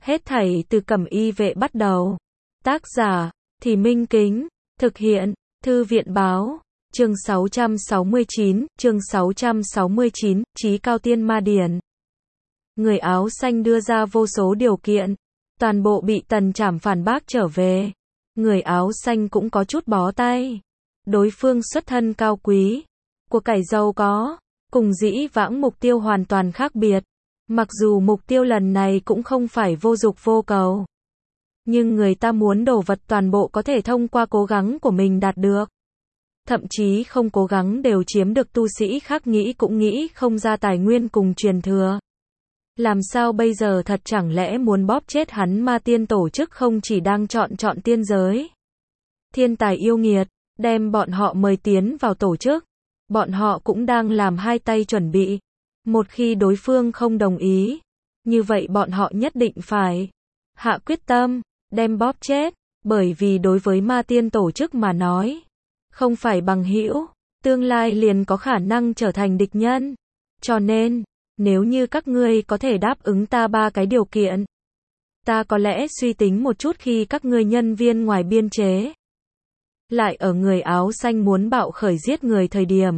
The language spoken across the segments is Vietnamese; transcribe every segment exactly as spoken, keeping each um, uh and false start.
Hết thảy từ Cẩm Y Vệ bắt đầu. Tác giả, Thì Minh Kính. Thực hiện, Thư viện Báo. Chương sáu trăm sáu mươi chín, chương sáu trăm sáu mươi chín, Chí Cao Tiên Ma Điển. Người áo xanh đưa ra vô số điều kiện. Toàn bộ bị Tần Trảm phản bác trở về. Người áo xanh cũng có chút bó tay. Đối phương xuất thân cao quý, của cải giàu có, cùng dĩ vãng mục tiêu hoàn toàn khác biệt. Mặc dù mục tiêu lần này cũng không phải vô dục vô cầu. Nhưng người ta muốn đồ vật toàn bộ có thể thông qua cố gắng của mình đạt được. Thậm chí không cố gắng đều chiếm được tu sĩ khác nghĩ cũng nghĩ không ra tài nguyên cùng truyền thừa. Làm sao bây giờ thật chẳng lẽ muốn bóp chết hắn ma tiên tổ chức không chỉ đang chọn chọn tiên giới. Thiên tài yêu nghiệt, đem bọn họ mời tiến vào tổ chức. Bọn họ cũng đang làm hai tay chuẩn bị. Một khi đối phương không đồng ý, như vậy bọn họ nhất định phải hạ quyết tâm, đem bóp chết, bởi vì đối với ma tiên tổ chức mà nói, không phải bằng hữu, tương lai liền có khả năng trở thành địch nhân. Cho nên, nếu như các ngươi có thể đáp ứng ta ba cái điều kiện, ta có lẽ suy tính một chút khi các ngươi nhân viên ngoài biên chế. Lại ở người áo xanh muốn bạo khởi giết người thời điểm.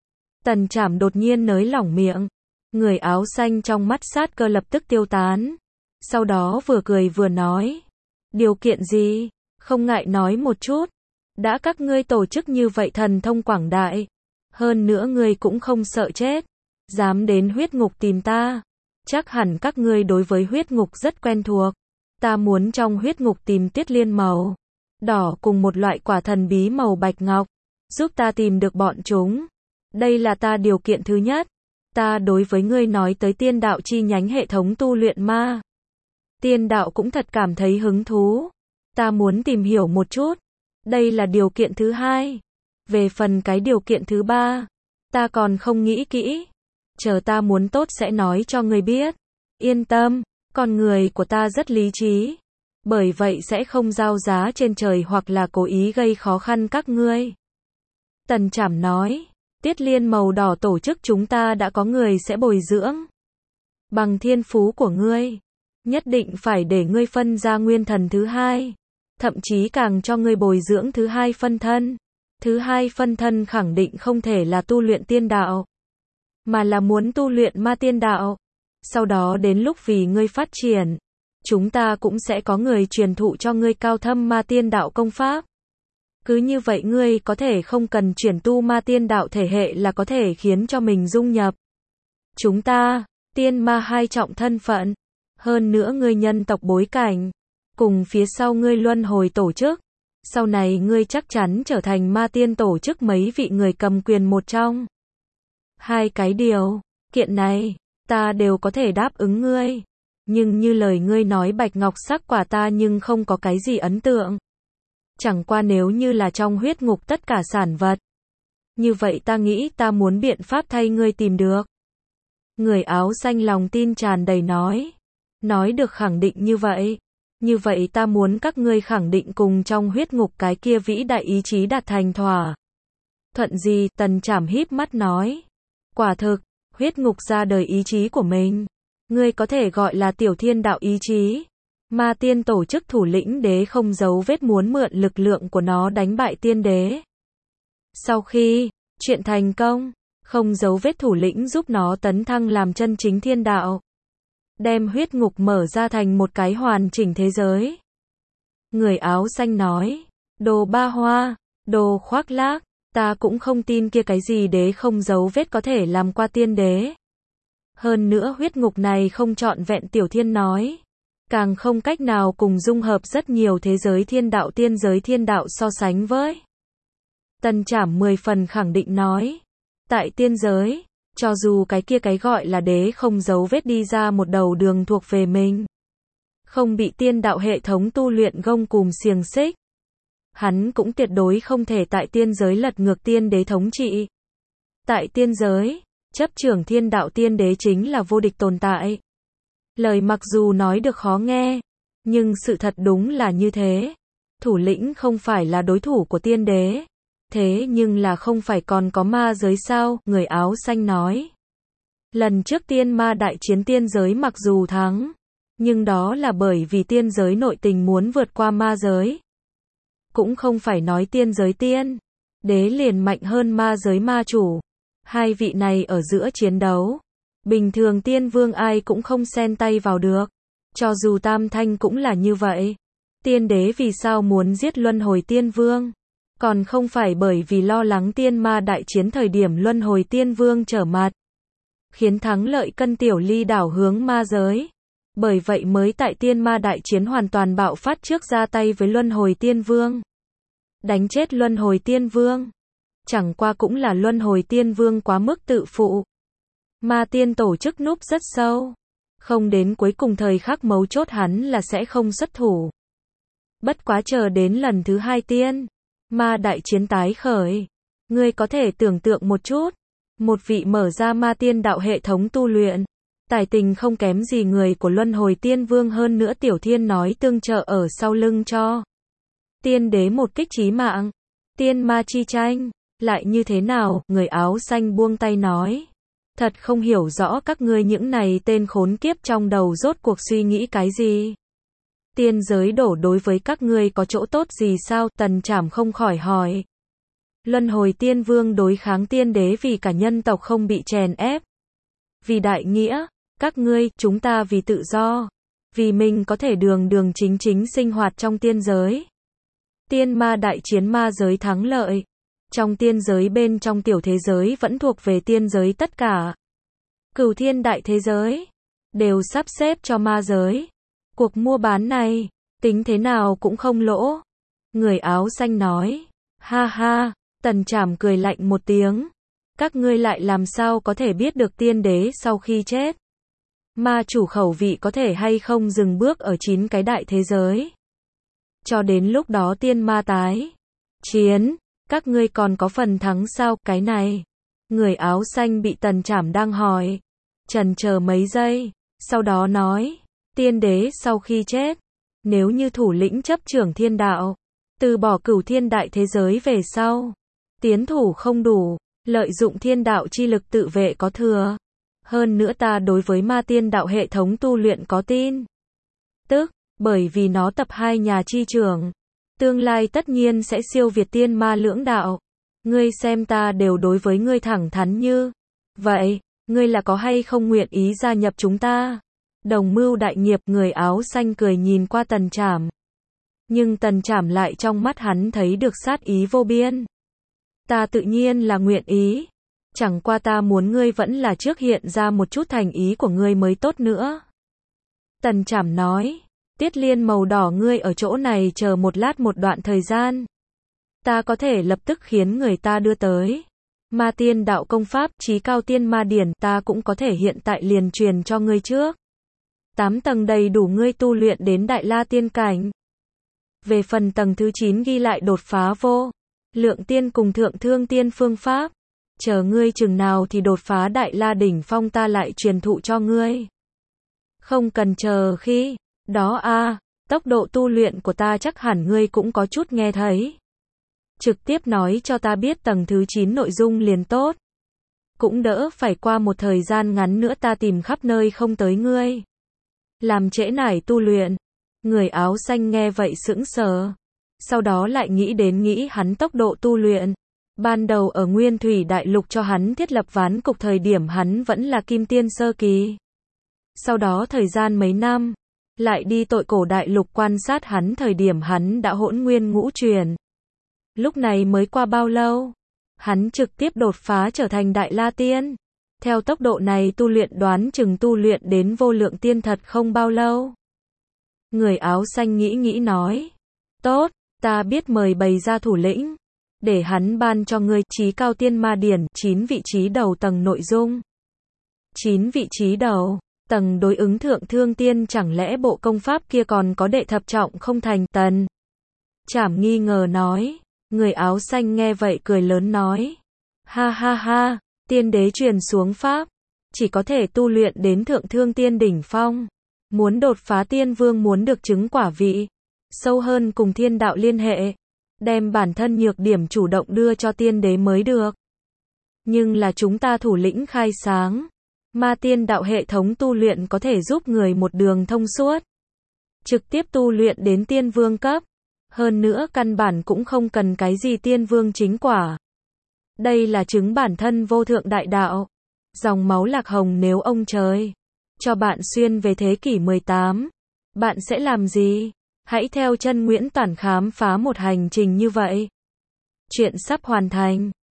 Tần Trảm đột nhiên nới lỏng miệng. Người áo xanh trong mắt sát cơ lập tức tiêu tán. Sau đó vừa cười vừa nói. Điều kiện gì? Không ngại nói một chút. Đã các ngươi tổ chức như vậy thần thông quảng đại. Hơn nữa ngươi cũng không sợ chết. Dám đến huyết ngục tìm ta. Chắc hẳn các ngươi đối với huyết ngục rất quen thuộc. Ta muốn trong huyết ngục tìm tuyết liên màu đỏ cùng một loại quả thần bí màu bạch ngọc. Giúp ta tìm được bọn chúng. Đây là ta điều kiện thứ nhất. Ta đối với ngươi nói tới tiên đạo chi nhánh hệ thống tu luyện ma. Tiên đạo cũng thật cảm thấy hứng thú. Ta muốn tìm hiểu một chút. Đây là điều kiện thứ hai. Về phần cái điều kiện thứ ba, ta còn không nghĩ kỹ. Chờ ta muốn tốt sẽ nói cho ngươi biết. Yên tâm, con người của ta rất lý trí. Bởi vậy sẽ không giao giá trên trời hoặc là cố ý gây khó khăn các ngươi. Tần Trảm nói. Tiết liên màu đỏ tổ chức chúng ta đã có người sẽ bồi dưỡng. Bằng thiên phú của ngươi, nhất định phải để ngươi phân ra nguyên thần thứ hai. Thậm chí càng cho ngươi bồi dưỡng thứ hai phân thân. Thứ hai phân thân khẳng định không thể là tu luyện tiên đạo, mà là muốn tu luyện ma tiên đạo. Sau đó đến lúc vì ngươi phát triển, chúng ta cũng sẽ có người truyền thụ cho ngươi cao thâm ma tiên đạo công pháp. Cứ như vậy ngươi có thể không cần chuyển tu ma tiên đạo thể hệ là có thể khiến cho mình dung nhập. Chúng ta, tiên ma hai trọng thân phận. Hơn nữa ngươi nhân tộc bối cảnh. Cùng phía sau ngươi luân hồi tổ chức. Sau này ngươi chắc chắn trở thành ma tiên tổ chức mấy vị người cầm quyền một trong. Hai cái điều kiện này, ta đều có thể đáp ứng ngươi. Nhưng như lời ngươi nói bạch ngọc sắc quả ta nhưng không có cái gì ấn tượng. Chẳng qua nếu như là trong huyết ngục tất cả sản vật. Như vậy ta nghĩ ta muốn biện pháp thay ngươi tìm được. Người áo xanh lòng tin tràn đầy nói. Nói được khẳng định như vậy. Như vậy ta muốn các ngươi khẳng định cùng trong huyết ngục cái kia vĩ đại ý chí đạt thành thỏa thuận gì? Tần Trảm híp mắt nói. Quả thực, huyết ngục ra đời ý chí của mình. Ngươi có thể gọi là tiểu thiên đạo ý chí. Ma tiên tổ chức thủ lĩnh đế không giấu vết muốn mượn lực lượng của nó đánh bại tiên đế. Sau khi chuyện thành công, không giấu vết thủ lĩnh giúp nó tấn thăng làm chân chính thiên đạo. Đem huyết ngục mở ra thành một cái hoàn chỉnh thế giới. Người áo xanh nói. Đồ ba hoa, đồ khoác lác, ta cũng không tin kia cái gì đế không giấu vết có thể làm qua tiên đế. Hơn nữa huyết ngục này không trọn vẹn tiểu thiên nói. Càng không cách nào cùng dung hợp rất nhiều thế giới thiên đạo tiên giới thiên đạo so sánh với. Tần Trảm mười phần khẳng định nói. Tại tiên giới, cho dù cái kia cái gọi là đế không giấu vết đi ra một đầu đường thuộc về mình. Không bị tiên đạo hệ thống tu luyện gông cùm xiềng xích. Hắn cũng tuyệt đối không thể tại tiên giới lật ngược tiên đế thống trị. Tại tiên giới, chấp trưởng thiên đạo tiên đế chính là vô địch tồn tại. Lời mặc dù nói được khó nghe, nhưng sự thật đúng là như thế. Thủ lĩnh không phải là đối thủ của tiên đế. Thế nhưng là không phải còn có ma giới sao? Người áo xanh nói. Lần trước tiên ma đại chiến tiên giới mặc dù thắng, Nhưng đó là bởi vì tiên giới nội tình muốn vượt qua ma giới. Cũng không phải nói tiên giới tiên đế liền mạnh hơn ma giới ma chủ. Hai vị này ở giữa chiến đấu, bình thường tiên vương ai cũng không xen tay vào được. Cho dù Tam Thanh cũng là như vậy. Tiên đế vì sao muốn giết luân hồi tiên vương? Còn không phải bởi vì lo lắng tiên ma đại chiến thời điểm luân hồi tiên vương trở mặt, khiến thắng lợi cân tiểu ly đảo hướng ma giới. Bởi vậy mới tại tiên ma đại chiến hoàn toàn bạo phát trước ra tay với luân hồi tiên vương. Đánh chết luân hồi tiên vương. Chẳng qua cũng là luân hồi tiên vương quá mức tự phụ. Ma tiên tổ chức núp rất sâu. Không đến cuối cùng thời khắc mấu chốt hắn là sẽ không xuất thủ. Bất quá chờ đến lần thứ hai tiên ma đại chiến tái khởi. Ngươi có thể tưởng tượng một chút. Một vị mở ra ma tiên đạo hệ thống tu luyện. Tài tình không kém gì người của luân hồi tiên vương hơn nữa Tiểu Thiên nói tương trợ ở sau lưng cho. Tiên đế một kích chí mạng. Tiên ma chi tranh. Lại như thế nào? Người áo xanh buông tay nói. Thật không hiểu rõ các ngươi những này tên khốn kiếp trong đầu rốt cuộc suy nghĩ cái gì. Tiên giới đổ đối với các ngươi có chỗ tốt gì sao? Tần Trảm không khỏi hỏi. Luân hồi tiên vương đối kháng tiên đế vì cả nhân tộc không bị chèn ép. Vì đại nghĩa, các ngươi, chúng ta vì tự do. Vì mình có thể đường đường chính chính sinh hoạt trong tiên giới. Tiên ma đại chiến ma giới thắng lợi. Trong tiên giới bên trong tiểu thế giới vẫn thuộc về tiên giới tất cả. Cửu thiên đại thế giới đều sắp xếp cho ma giới. Cuộc mua bán này, tính thế nào cũng không lỗ. Người áo xanh nói. Ha ha, Tần Trảm cười lạnh một tiếng. Các ngươi lại làm sao có thể biết được tiên đế sau khi chết? Ma chủ khẩu vị có thể hay không dừng bước ở chín cái đại thế giới? Cho đến lúc đó tiên ma tái chiến, các ngươi còn có phần thắng sao? Cái này, người áo xanh bị Tần Trảm đang hỏi, chần chờ mấy giây, sau đó nói, tiên đế sau khi chết, nếu như thủ lĩnh chấp trưởng thiên đạo, từ bỏ cửu thiên đại thế giới về sau, tiến thủ không đủ, lợi dụng thiên đạo chi lực tự vệ có thừa. Hơn nữa ta đối với ma tiên đạo hệ thống tu luyện có tin. Tức, bởi vì nó tập hai nhà chi trưởng. Tương lai tất nhiên sẽ siêu việt tiên ma lưỡng đạo. Ngươi xem ta đều đối với ngươi thẳng thắn như. Vậy, ngươi là có hay không nguyện ý gia nhập chúng ta? Đồng mưu đại nghiệp, người áo xanh cười nhìn qua Tần Trảm. Nhưng Tần Trảm lại trong mắt hắn thấy được sát ý vô biên. Ta tự nhiên là nguyện ý. Chẳng qua ta muốn ngươi vẫn là trước hiện ra một chút thành ý của ngươi mới tốt nữa. Tần Trảm nói, Tiết Liên màu đỏ ngươi ở chỗ này chờ một lát một đoạn thời gian. Ta có thể lập tức khiến người ta đưa tới. Ma tiên đạo công pháp, chí cao tiên ma điển, ta cũng có thể hiện tại liền truyền cho ngươi trước. Tám tầng đầy đủ ngươi tu luyện đến đại la tiên cảnh. Về phần tầng thứ chín ghi lại đột phá vô lượng tiên cùng thượng thương tiên phương pháp. Chờ ngươi chừng nào thì đột phá đại la đỉnh phong ta lại truyền thụ cho ngươi. Không cần chờ khi đó a, à, tốc độ tu luyện của ta chắc hẳn ngươi cũng có chút nghe thấy. Trực tiếp nói cho ta biết tầng thứ chín nội dung liền tốt. Cũng đỡ phải qua một thời gian ngắn nữa ta tìm khắp nơi không tới ngươi. Làm trễ nải tu luyện. Người áo xanh nghe vậy sững sờ. Sau đó lại nghĩ đến nghĩ hắn tốc độ tu luyện. Ban đầu ở Nguyên Thủy Đại Lục cho hắn thiết lập ván cục thời điểm hắn vẫn là kim tiên sơ kỳ. Sau đó thời gian mấy năm, lại đi Tội Cổ Đại Lục quan sát hắn thời điểm hắn đã hỗn nguyên ngũ truyền. Lúc này mới qua bao lâu? Hắn trực tiếp đột phá trở thành Đại La Tiên. Theo tốc độ này tu luyện đoán chừng tu luyện đến vô lượng tiên thật không bao lâu. Người áo xanh nghĩ nghĩ nói. Tốt, ta biết mời bày ra thủ lĩnh. Để hắn ban cho ngươi chí cao tiên ma điển, chín vị trí đầu tầng nội dung. chín vị trí đầu, tầng đối ứng thượng thương tiên chẳng lẽ bộ công pháp kia còn có đệ thập trọng không thành? Tần Trảm nghi ngờ nói. Người áo xanh nghe vậy cười lớn nói. Ha ha ha, tiên đế truyền xuống pháp. Chỉ có thể tu luyện đến thượng thương tiên đỉnh phong. Muốn đột phá tiên vương muốn được chứng quả vị. Sâu hơn cùng thiên đạo liên hệ. Đem bản thân nhược điểm chủ động đưa cho tiên đế mới được. Nhưng là chúng ta thủ lĩnh khai sáng. Ma tiên đạo hệ thống tu luyện có thể giúp người một đường thông suốt, trực tiếp tu luyện đến tiên vương cấp. Hơn nữa căn bản cũng không cần cái gì tiên vương chính quả. Đây là chứng bản thân vô thượng đại đạo. Dòng máu Lạc Hồng nếu ông trời cho bạn xuyên về thế kỷ mười tám, bạn sẽ làm gì? Hãy theo chân Nguyễn Toản khám phá một hành trình như vậy. Chuyện sắp hoàn thành.